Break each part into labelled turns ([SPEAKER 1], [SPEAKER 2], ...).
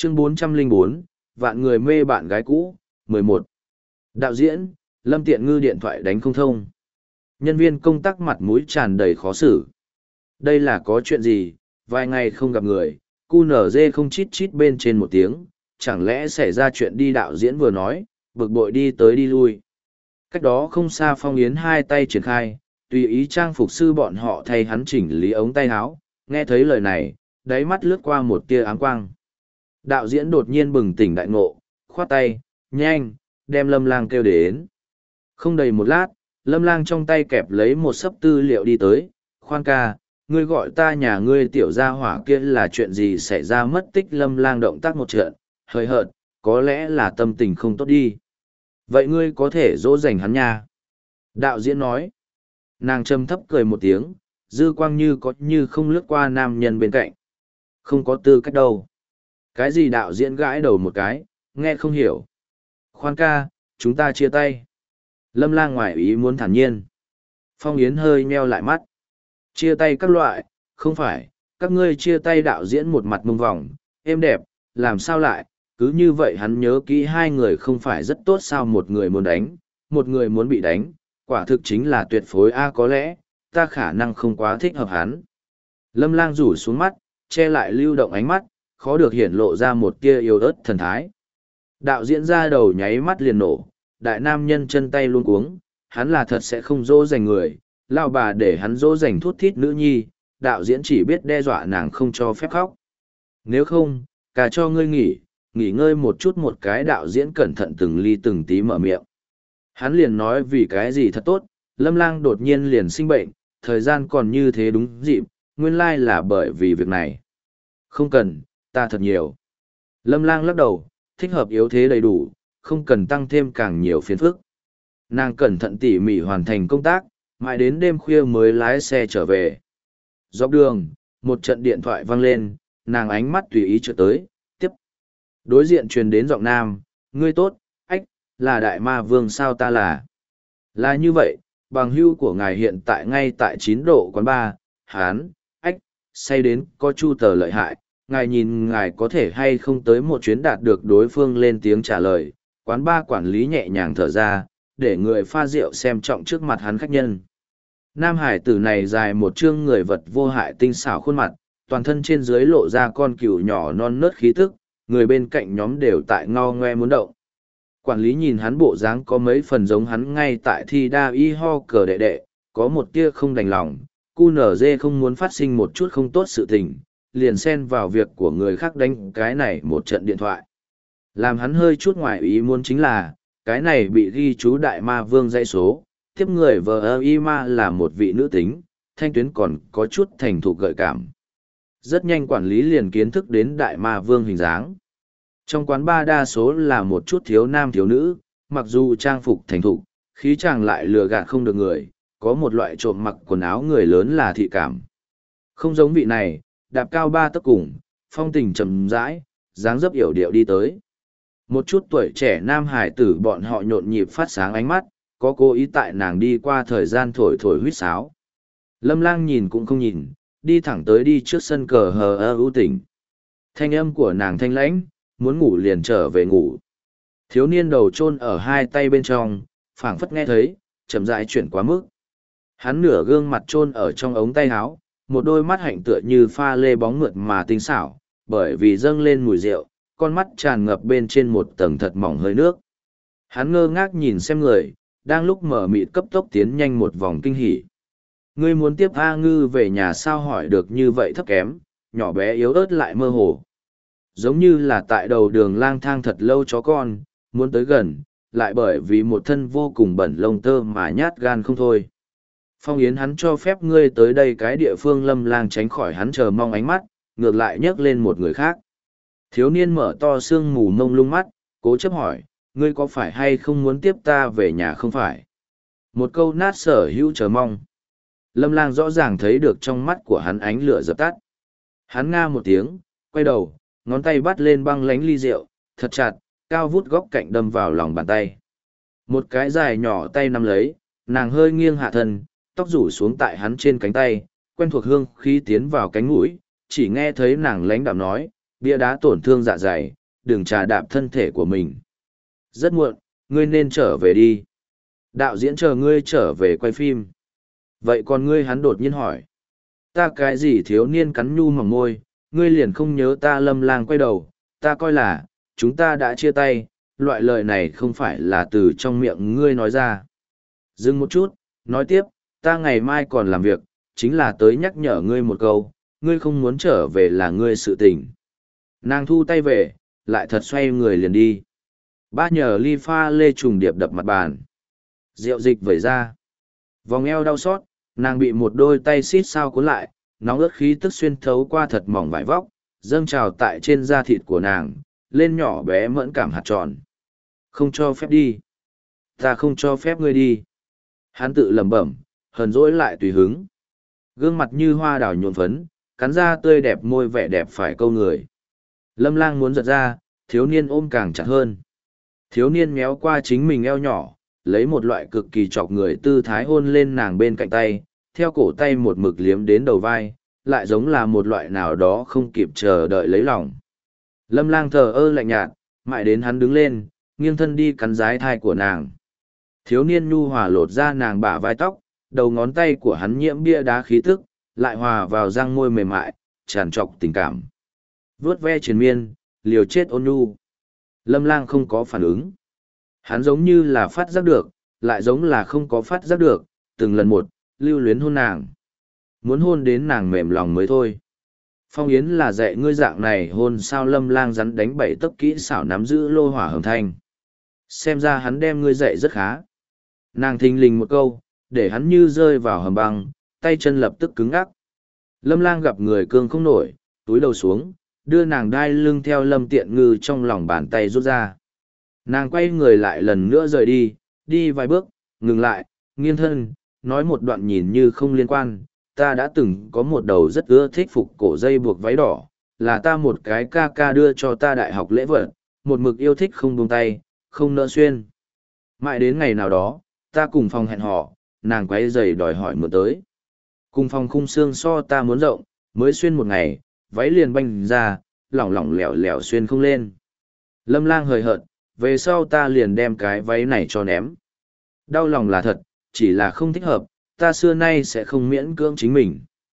[SPEAKER 1] Chương 404, vạn người mê bạn gái cũ, 11. Đạo diễn, Lâm Tiện Ngư điện thoại đánh không thông. Nhân viên công tác mặt mũi tràn đầy khó xử. Đây là có chuyện gì, vài ngày không gặp người, QNZ không chít chít bên trên một tiếng, chẳng lẽ xảy ra chuyện đi đạo diễn vừa nói, bực bội đi tới đi lui. Cách đó không xa Phong Yến hai tay triển khai, tùy ý trang phục sư bọn họ thay hắn chỉnh lý ống tay áo, nghe thấy lời này, đáy mắt lướt qua một tia áng quang. Đạo diễn đột nhiên bừng tỉnh đại ngộ, khoát tay, nhanh, đem Lâm Lang kêu đến. Không đầy một lát, Lâm Lang trong tay kẹp lấy một xấp tư liệu đi tới, khoan ca, ngươi gọi ta nhà ngươi tiểu gia hỏa kia là chuyện gì xảy ra mất tích. Lâm Lang động tác một trận, hơi hợt, có lẽ là tâm tình không tốt đi. Vậy ngươi có thể dỗ dành hắn nha. Đạo diễn nói. Nàng châm thấp cười một tiếng, dư quang như có như không lướt qua nam nhân bên cạnh. Không có tư cách đâu. Cái gì? Đạo diễn gãi đầu một cái, nghe không hiểu. Khoan ca, chúng ta chia tay. Lâm Lang ngoài ý muốn thản nhiên. Phong Yến hơi nheo lại mắt. Chia tay các loại, không phải, các ngươi chia tay. Đạo diễn một mặt mông vòng, êm đẹp, làm sao lại, cứ như vậy. Hắn nhớ kỹ hai người không phải rất tốt sao, một người muốn đánh, một người muốn bị đánh, quả thực chính là tuyệt phối a. Có lẽ, ta khả năng không quá thích hợp hắn. Lâm Lang rủ xuống mắt, che lại lưu động ánh mắt, khó được hiển lộ ra một tia yêu ớt thần thái. Đạo diễn ra đầu nháy mắt liền nổ, đại nam nhân chân tay luôn cuống, hắn là thật sẽ không dỗ dành người, lao bà để hắn dỗ dành thút thít nữ nhi, đạo diễn chỉ biết đe dọa nàng không cho phép khóc. Nếu không, cả cho ngươi nghỉ ngơi một chút. Một cái đạo diễn cẩn thận từng ly từng tí mở miệng. Hắn liền nói vì cái gì thật tốt, Lâm Lang đột nhiên liền sinh bệnh, thời gian còn như thế đúng dịp, nguyên lai là bởi vì việc này. Không cần, ta thật nhiều. Lâm Lang lắc đầu, thích hợp yếu thế đầy đủ, không cần tăng thêm càng nhiều phiền phức. Nàng cẩn thận tỉ mỉ hoàn thành công tác, mãi đến đêm khuya mới lái xe trở về. Dọc đường, một trận điện thoại vang lên, nàng ánh mắt tùy ý trượt tới, tiếp. Đối diện truyền đến giọng nam, ngươi tốt, ách, là Đại Ma Vương sao? Ta là như vậy, bằng hữu của ngài hiện tại ngay tại 9 độ quán bar, hán, ách, say đến có chu tờ lợi hại, ngài nhìn ngài có thể hay không tới một chuyến. Đạt được đối phương lên tiếng trả lời, quán bar quản lý nhẹ nhàng thở ra, để người pha rượu xem trọng trước mặt hắn khách nhân. Nam hải tử này dài một chương người vật vô hại tinh xảo khuôn mặt, toàn thân trên dưới lộ ra con cừu nhỏ non nớt khí tức, người bên cạnh nhóm đều tại ngao ngoe muốn động. Quản lý nhìn hắn bộ dáng có mấy phần giống hắn ngay tại thi đa y ho cờ đệ đệ, có một tia không đành lòng, QNZ không muốn phát sinh một chút không tốt sự tình, liền xen vào việc của người khác đánh cái này một trận điện thoại. Làm hắn hơi chút ngoài ý muốn chính là, cái này bị ghi chú Đại Ma Vương dãy số, tiếp người vợ y ma là một vị nữ tính, thanh tuyến còn có chút thành thục gợi cảm. Rất nhanh quản lý liền kiến thức đến Đại Ma Vương hình dáng. Trong quán bar đa số là một chút thiếu nam thiếu nữ, mặc dù trang phục thành thục, khí chàng lại lừa gạt không được người, có một loại trộm mặc quần áo người lớn là thị cảm. Không giống vị này, đạp cao 3 tấc cùng, phong tình trầm rãi, dáng dấp yểu điệu đi tới. Một chút tuổi trẻ nam hải tử bọn họ nhộn nhịp phát sáng ánh mắt, có cố ý tại nàng đi qua thời gian thổi thổi huýt sáo. Lâm Lang nhìn cũng không nhìn, đi thẳng tới đi trước sân cờ hờ ơ ưu tỉnh. Thanh âm của nàng thanh lãnh, muốn ngủ liền trở về ngủ. Thiếu niên đầu chôn ở hai tay bên trong, phảng phất nghe thấy, chậm rãi chuyển quá mức. Hắn nửa gương mặt chôn ở trong ống tay áo, một đôi mắt hạnh tựa như pha lê bóng mượt mà tinh xảo, bởi vì dâng lên mùi rượu, con mắt tràn ngập bên trên một tầng thật mỏng hơi nước. Hắn ngơ ngác nhìn xem người, đang lúc mở mịt cấp tốc tiến nhanh một vòng kinh hỉ. Ngươi muốn tiếp A Ngư về nhà sao? Hỏi được như vậy thấp kém, nhỏ bé yếu ớt lại mơ hồ. Giống như là tại đầu đường lang thang thật lâu chó con, muốn tới gần, lại bởi vì một thân vô cùng bẩn lông tơ mà nhát gan không thôi. Phong Yến hắn cho phép ngươi tới đây cái địa phương. Lâm Lang tránh khỏi hắn chờ mong ánh mắt, ngược lại nhấc lên một người khác. Thiếu niên mở to sương mù mông lung mắt, cố chấp hỏi, ngươi có phải hay không muốn tiếp ta về nhà không phải? Một câu nát sở hữu chờ mong. Lâm Lang rõ ràng thấy được trong mắt của hắn ánh lửa dập tắt. Hắn nga một tiếng, quay đầu, ngón tay bắt lên băng lánh ly rượu, thật chặt, cao vút góc cạnh đâm vào lòng bàn tay. Một cái dài nhỏ tay nắm lấy, nàng hơi nghiêng hạ thân, tóc rủ xuống tại hắn trên cánh tay, quen thuộc hương khí tiến vào cánh mũi, chỉ nghe thấy nàng lãnh đạm nói, Bia đá tổn thương dạ dày, đừng trà đạp thân thể của mình. Rất muộn, ngươi nên trở về đi. Đạo diễn chờ ngươi trở về quay phim. Vậy còn ngươi, hắn đột nhiên hỏi. Ta cái gì? Thiếu niên cắn nhu mỏng môi, ngươi liền không nhớ ta? Lâm Lang quay đầu, ta coi là, chúng ta đã chia tay, loại lời này không phải là từ trong miệng ngươi nói ra. Dừng một chút, nói tiếp, ta ngày mai còn làm việc, chính là tới nhắc nhở ngươi một câu, ngươi không muốn trở về là ngươi sự tình. Nàng thu tay về, lại thật xoay người liền đi. Ba nhờ ly pha lê trùng điệp đập mặt bàn. Rượu dịch vẩy ra. Vòng eo đau xót, nàng bị một đôi tay xít sao cuốn lại, nóng ướt khí tức xuyên thấu qua thật mỏng vải vóc, dâng trào tại trên da thịt của nàng, lên nhỏ bé mẫn cảm hạt tròn. Không cho phép đi. Ta không cho phép ngươi đi. Hắn tự lẩm bẩm, hờn dỗi lại tùy hứng. Gương mặt như hoa đào nhuộm phấn, cắn da tươi đẹp, môi vẻ đẹp phải câu người. Lâm Lang muốn giật ra, thiếu niên ôm càng chặt hơn. Thiếu niên méo qua chính mình eo nhỏ, lấy một loại cực kỳ chọc người tư thái hôn lên nàng bên cạnh tay, theo cổ tay một mực liếm đến đầu vai, lại giống là một loại nào đó không kịp chờ đợi lấy lòng. Lâm Lang thờ ơ lạnh nhạt, mãi đến hắn đứng lên, nghiêng thân đi cắn dái thai của nàng. Thiếu niên nhu hòa lột ra nàng bả vai tóc, đầu ngón tay của hắn nhiễm bia đá khí tức, lại hòa vào răng môi mềm mại, tràn trọc tình cảm. Vướt ve triền miên, liều chết ôn nhu. Lâm Lang không có phản ứng. Hắn giống như là phát giác được, lại giống là không có phát giác được, từng lần một, lưu luyến hôn nàng. Muốn hôn đến nàng mềm lòng mới thôi. Phong Yến là dạy ngươi dạng này hôn sao? Lâm Lang rắn đánh bảy tấc kỹ xảo nắm giữ lô hỏa hồng thanh. Xem ra hắn đem ngươi dạy rất khá. Nàng thình lình một câu, để hắn như rơi vào hầm băng, tay chân lập tức cứng ngắc. Lâm Lang gặp người cương không nổi, túi đầu xuống, đưa nàng đai lưng theo Lâm Tiện Ngư trong lòng bàn tay rút ra. Nàng quay người lại lần nữa rời đi, đi vài bước, ngừng lại, nghiêng thân, nói một đoạn nhìn như không liên quan. Ta đã từng có một đầu rất ưa thích phục cổ dây buộc váy đỏ, là ta một cái ca ca đưa cho ta đại học lễ vật, một mực yêu thích không buông tay, không nỡ xuyên. Mãi đến ngày nào đó, ta cùng phòng hẹn hò, nàng quay giày đòi hỏi mượn tới. Cùng phòng khung xương so ta muốn rộng, mới xuyên một ngày, váy liền banh ra, lỏng lỏng lẻo lẻo xuyên không lên. Lâm Lang hời hợt, về sau ta liền đem cái váy này cho ném. Đau lòng là thật, chỉ là không thích hợp, ta xưa nay sẽ không miễn cưỡng chính mình.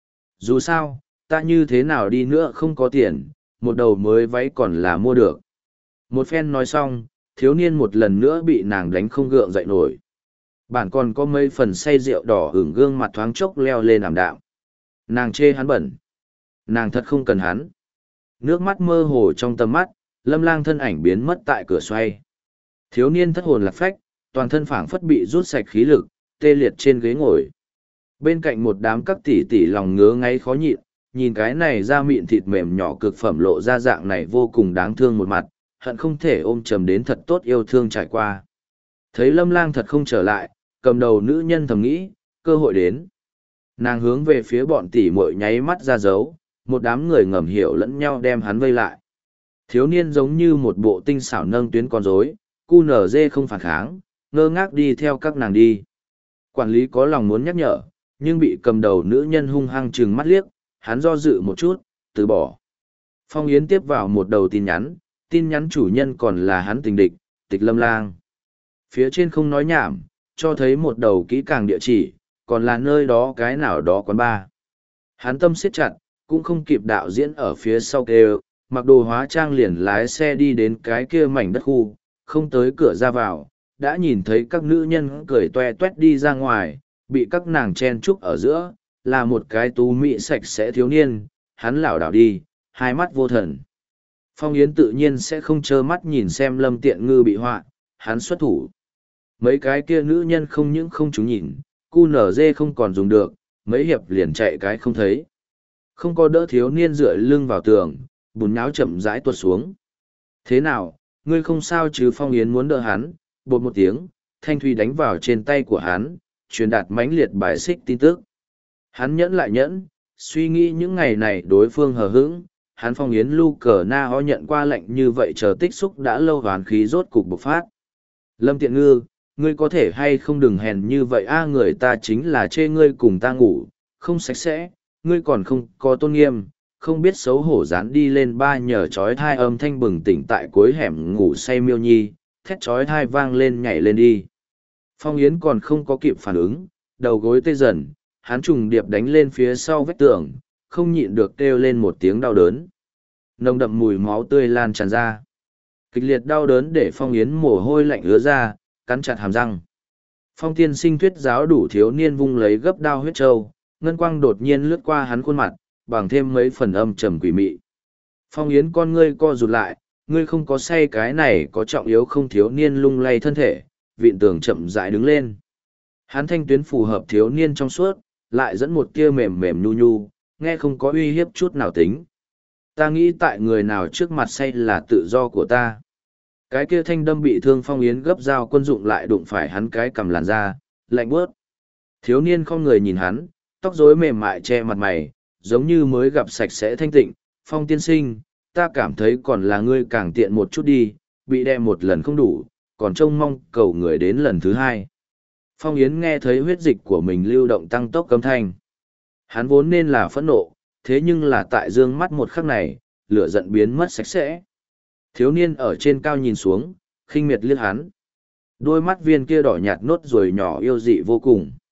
[SPEAKER 1] Dù sao, ta như thế nào đi nữa không có tiền, một đầu mới váy còn là mua được. Một phen nói xong, thiếu niên một lần nữa bị nàng đánh không gượng dậy nổi. Bản còn có mấy phần say rượu đỏ ửng gương mặt thoáng chốc leo lên ảm đạm. Nàng chê hắn bẩn. Nàng thật không cần hắn. Nước mắt mơ hồ trong tầm mắt, Lâm Lang thân ảnh biến mất tại cửa xoay. Thiếu niên thất hồn lạc phách, toàn thân phảng phất bị rút sạch khí lực, tê liệt trên ghế ngồi. Bên cạnh một đám các tỷ tỷ lòng ngứa ngáy khó nhịn, nhìn cái này da mịn thịt mềm nhỏ cực phẩm lộ ra dạng này vô cùng đáng thương một mặt, hận không thể ôm chầm đến thật tốt yêu thương trải qua. Thấy Lâm Lang thật không trở lại, cầm đầu nữ nhân thầm nghĩ, cơ hội đến. Nàng hướng về phía bọn tỷ muội nháy mắt ra dấu, một đám người ngầm hiểu lẫn nhau đem hắn vây lại. Thiếu niên giống như một bộ tinh xảo nâng tuyến con rối, QNZ không phản kháng, ngơ ngác đi theo các nàng đi. Quản lý có lòng muốn nhắc nhở, nhưng bị cầm đầu nữ nhân hung hăng trừng mắt liếc, hắn do dự một chút, từ bỏ. Phong Yến tiếp vào một đầu tin nhắn chủ nhân còn là hắn tình địch, Tịch Lâm Lang. Phía trên không nói nhảm, cho thấy một đầu kỹ càng địa chỉ, còn là nơi đó cái nào đó quán bar. Hắn tâm siết chặt, cũng không kịp đạo diễn ở phía sau kêu, mặc đồ hóa trang liền lái xe đi đến cái kia mảnh đất khu, không tới cửa ra vào, đã nhìn thấy các nữ nhân cười toe toét đi ra ngoài, bị các nàng chen chúc ở giữa, là một cái tú mỹ sạch sẽ thiếu niên, hắn lảo đảo đi, hai mắt vô thần. Phong Yến tự nhiên sẽ không trơ mắt nhìn xem Lâm Tiện Ngư bị họa, hắn xuất thủ. Mấy cái kia nữ nhân không những không chúng nhìn, QNZ không còn dùng được, mấy hiệp liền chạy cái không thấy. Không có đỡ thiếu niên dựa lưng vào tường, bùn nháo chậm rãi tuột xuống. Thế nào, ngươi không sao chứ? Phong Yến muốn đỡ hắn, bột một tiếng, thanh thủy đánh vào trên tay của hắn, truyền đạt mãnh liệt bài xích tin tức. Hắn nhẫn lại nhẫn, suy nghĩ những ngày này đối phương hờ hững, hắn Phong Yến lu cờ na ho nhận qua lệnh như vậy chờ tích xúc đã lâu hoàn khí rốt cục bộc phát. Lâm Tiện Ngư, ngươi có thể hay không đừng hèn như vậy a, người ta chính là chê ngươi cùng ta ngủ, không sạch sẽ, ngươi còn không có tôn nghiêm, không biết xấu hổ dán đi lên ba nhờ chói thai âm thanh bừng tỉnh tại cuối hẻm ngủ say Miêu Nhi, thét chói thai vang lên nhảy lên đi. Phong Yến còn không có kịp phản ứng, đầu gối tê dần, hắn trùng điệp đánh lên phía sau vách tường, không nhịn được kêu lên một tiếng đau đớn. Nồng đậm mùi máu tươi lan tràn ra. Kịch liệt đau đớn để Phong Yến mồ hôi lạnh ứa ra, cắn chặt hàm răng. Phong tiên sinh thuyết giáo đủ thiếu niên vung lấy gấp đao huyết trâu, ngân quang đột nhiên lướt qua hắn khuôn mặt, bằng thêm mấy phần âm trầm quỷ mị. Phong Yến con ngươi co rụt lại, ngươi không có say cái này có trọng yếu không. Thiếu niên lung lay thân thể, vịn tường chậm rãi đứng lên. Hắn thanh tuyến phù hợp thiếu niên trong suốt, lại dẫn một tia mềm mềm nhu nhu, nghe không có uy hiếp chút nào tính. Ta nghĩ tại người nào trước mặt say là tự do của ta. Cái kia thanh đâm bị thương Phong Yến gấp dao quân dụng lại đụng phải hắn cái cầm làn da, lạnh bớt. Thiếu niên không người nhìn hắn, tóc rối mềm mại che mặt mày, giống như mới gặp sạch sẽ thanh tịnh. Phong tiên sinh, ta cảm thấy còn là ngươi càng tiện một chút đi, bị đè một lần không đủ, còn trông mong cầu người đến lần thứ hai. Phong Yến nghe thấy huyết dịch của mình lưu động tăng tốc cấm thanh. Hắn vốn nên là phẫn nộ, thế nhưng là tại dương mắt một khắc này, lửa giận biến mất sạch sẽ. Thiếu niên ở trên cao nhìn xuống, khinh miệt liếc hắn. Đôi mắt viên kia đỏ nhạt nốt ruồi nhỏ yêu dị vô cùng.